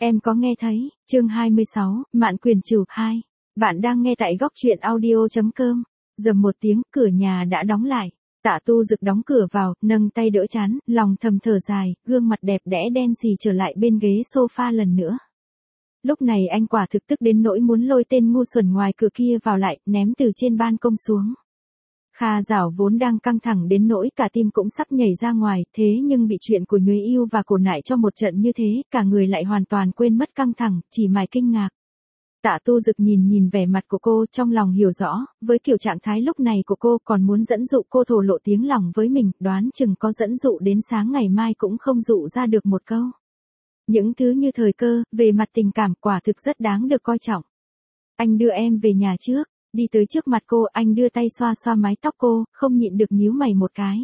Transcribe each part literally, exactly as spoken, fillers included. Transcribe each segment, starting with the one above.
Em có nghe thấy, chương hai mươi sáu, Mạn Quyền Chủ hai. Bạn đang nghe tại góc truyện audio chấm com. Dầm một tiếng, cửa nhà đã đóng lại. Tạ Tu Dực đóng cửa vào, nâng tay đỡ trán, lòng thầm thở dài, gương mặt đẹp đẽ đen xì trở lại bên ghế sofa lần nữa. Lúc này anh quả thực tức đến nỗi muốn lôi tên ngu xuẩn ngoài cửa kia vào lại, ném từ trên ban công xuống. Kha Giảo vốn đang căng thẳng đến nỗi cả tim cũng sắp nhảy ra ngoài, thế nhưng bị chuyện của Nhuế Yêu và Cổ Nại cho một trận như thế, cả người lại hoàn toàn quên mất căng thẳng, chỉ mải kinh ngạc. Tạ Tu Dực nhìn nhìn vẻ mặt của cô, trong lòng hiểu rõ, với kiểu trạng thái lúc này của cô còn muốn dẫn dụ cô thổ lộ tiếng lòng với mình, đoán chừng có dẫn dụ đến sáng ngày mai cũng không dụ ra được một câu. Những thứ như thời cơ, về mặt tình cảm quả thực rất đáng được coi trọng. Anh đưa em về nhà trước. Đi tới trước mặt cô, anh đưa tay xoa xoa mái tóc cô, không nhịn được nhíu mày một cái.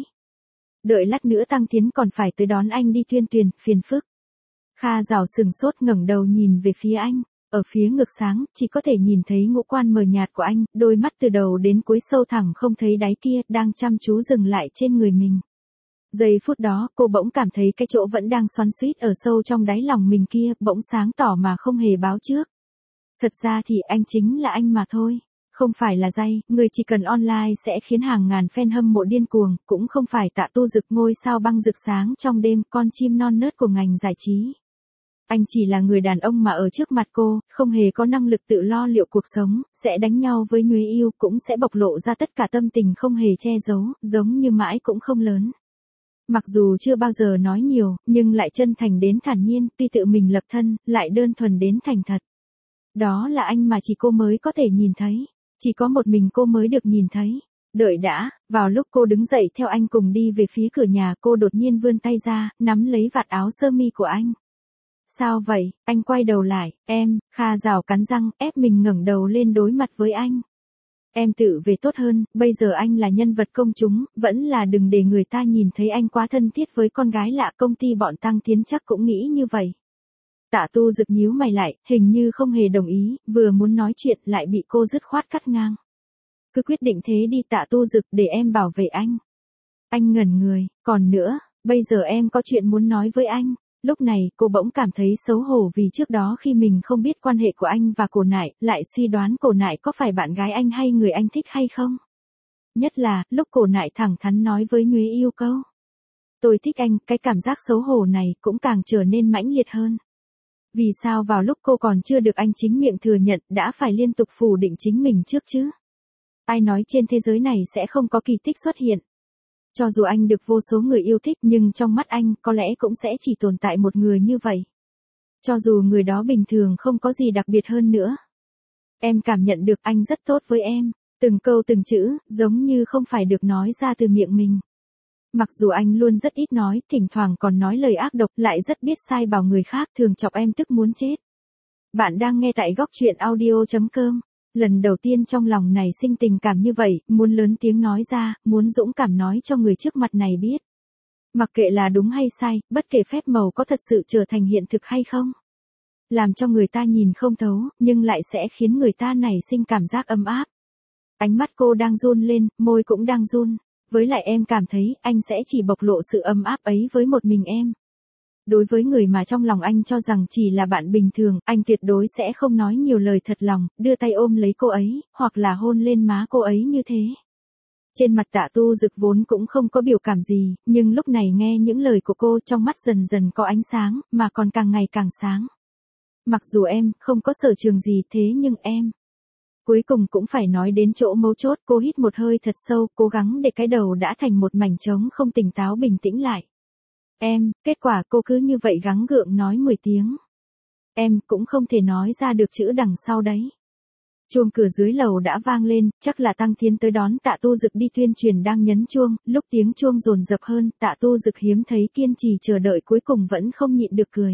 Đợi lát nữa Tăng Tiến còn phải tới đón anh đi tuyên truyền, phiền phức. Kha Giảo sừng sốt ngẩng đầu nhìn về phía anh, ở phía ngực sáng, chỉ có thể nhìn thấy ngũ quan mờ nhạt của anh, đôi mắt từ đầu đến cuối sâu thẳm không thấy đáy kia, đang chăm chú dừng lại trên người mình. Giây phút đó, cô bỗng cảm thấy cái chỗ vẫn đang xoắn xuýt ở sâu trong đáy lòng mình kia, bỗng sáng tỏ mà không hề báo trước. Thật ra thì anh chính là anh mà thôi. Không phải là Jay, người chỉ cần online sẽ khiến hàng ngàn fan hâm mộ điên cuồng, cũng không phải Tạ Tu Dực ngôi sao băng rực sáng trong đêm, con chim non nớt của ngành giải trí. Anh chỉ là người đàn ông mà ở trước mặt cô, không hề có năng lực tự lo liệu cuộc sống, sẽ đánh nhau với Nhuế Yêu, cũng sẽ bộc lộ ra tất cả tâm tình không hề che giấu, giống như mãi cũng không lớn. Mặc dù chưa bao giờ nói nhiều, nhưng lại chân thành đến thản nhiên, tuy tự mình lập thân, lại đơn thuần đến thành thật. Đó là anh mà chỉ cô mới có thể nhìn thấy. Chỉ có một mình cô mới được nhìn thấy. Đợi đã, vào lúc cô đứng dậy theo anh cùng đi về phía cửa nhà, cô đột nhiên vươn tay ra, nắm lấy vạt áo sơ mi của anh. Sao vậy? Anh quay đầu lại, em, Kha Giảo cắn răng, ép mình ngẩng đầu lên đối mặt với anh. Em tự về tốt hơn, bây giờ anh là nhân vật công chúng, vẫn là đừng để người ta nhìn thấy anh quá thân thiết với con gái lạ, công ty bọn Tăng Tiến chắc cũng nghĩ như vậy. Tạ Tu Dực nhíu mày lại, hình như không hề đồng ý, vừa muốn nói chuyện lại bị cô dứt khoát cắt ngang. Cứ quyết định thế đi Tạ Tu Dực, để em bảo vệ anh. Anh ngẩn người, còn nữa, bây giờ em có chuyện muốn nói với anh. Lúc này, cô bỗng cảm thấy xấu hổ vì trước đó khi mình không biết quan hệ của anh và Cổ Nại, lại suy đoán Cổ Nại có phải bạn gái anh hay người anh thích hay không. Nhất là, lúc Cổ Nại thẳng thắn nói với Nhuế Yêu câu. Tôi thích anh, cái cảm giác xấu hổ này cũng càng trở nên mãnh liệt hơn. Vì sao vào lúc cô còn chưa được anh chính miệng thừa nhận đã phải liên tục phủ định chính mình trước chứ? Ai nói trên thế giới này sẽ không có kỳ tích xuất hiện? Cho dù anh được vô số người yêu thích nhưng trong mắt anh có lẽ cũng sẽ chỉ tồn tại một người như vậy. Cho dù người đó bình thường không có gì đặc biệt hơn nữa. Em cảm nhận được anh rất tốt với em, từng câu từng chữ, giống như không phải được nói ra từ miệng mình. Mặc dù anh luôn rất ít nói, thỉnh thoảng còn nói lời ác độc, lại rất biết sai bảo người khác, thường chọc em tức muốn chết. Bạn đang nghe tại góc truyện audio chấm com. Lần đầu tiên trong lòng này sinh tình cảm như vậy, muốn lớn tiếng nói ra, muốn dũng cảm nói cho người trước mặt này biết. Mặc kệ là đúng hay sai, bất kể phép màu có thật sự trở thành hiện thực hay không. Làm cho người ta nhìn không thấu, nhưng lại sẽ khiến người ta nảy sinh cảm giác ấm áp. Ánh mắt cô đang run lên, môi cũng đang run. Với lại em cảm thấy, anh sẽ chỉ bộc lộ sự ấm áp ấy với một mình em. Đối với người mà trong lòng anh cho rằng chỉ là bạn bình thường, anh tuyệt đối sẽ không nói nhiều lời thật lòng, đưa tay ôm lấy cô ấy, hoặc là hôn lên má cô ấy như thế. Trên mặt Tạ Tu Dực vốn cũng không có biểu cảm gì, nhưng lúc này nghe những lời của cô trong mắt dần dần có ánh sáng, mà còn càng ngày càng sáng. Mặc dù em không có sở trường gì thế nhưng em... Cuối cùng cũng phải nói đến chỗ mấu chốt, cô hít một hơi thật sâu, cố gắng để cái đầu đã thành một mảnh trống không tỉnh táo bình tĩnh lại. Em, kết quả cô cứ như vậy gắng gượng nói mười tiếng. Em cũng không thể nói ra được chữ đằng sau đấy. Chuông cửa dưới lầu đã vang lên, chắc là Tăng Tiến tới đón Tạ Tu Dực đi tuyên truyền đang nhấn chuông, lúc tiếng chuông dồn dập hơn, Tạ Tu Dực hiếm thấy kiên trì chờ đợi cuối cùng vẫn không nhịn được cười.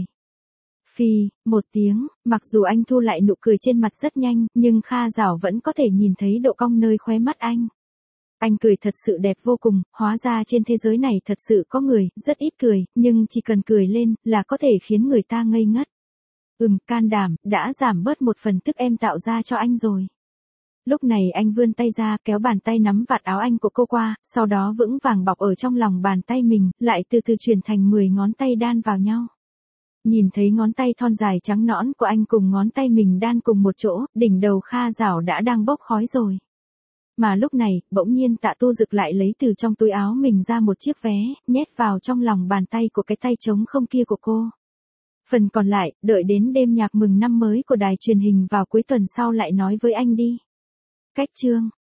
Phi, một tiếng, mặc dù anh thu lại nụ cười trên mặt rất nhanh, nhưng Kha Giảo vẫn có thể nhìn thấy độ cong nơi khóe mắt anh. Anh cười thật sự đẹp vô cùng, hóa ra trên thế giới này thật sự có người, rất ít cười, nhưng chỉ cần cười lên, là có thể khiến người ta ngây ngất. Ừm, can đảm, đã giảm bớt một phần tức em tạo ra cho anh rồi. Lúc này anh vươn tay ra, kéo bàn tay nắm vạt áo anh của cô qua, sau đó vững vàng bọc ở trong lòng bàn tay mình, lại từ từ chuyển thành mười ngón tay đan vào nhau. Nhìn thấy ngón tay thon dài trắng nõn của anh cùng ngón tay mình đan cùng một chỗ, đỉnh đầu Kha Giảo đã đang bốc khói rồi. Mà lúc này, bỗng nhiên Tạ Tu Dực lại lấy từ trong túi áo mình ra một chiếc vé, nhét vào trong lòng bàn tay của cái tay trống không kia của cô. Phần còn lại, đợi đến đêm nhạc mừng năm mới của đài truyền hình vào cuối tuần sau lại nói với anh đi. Cách chương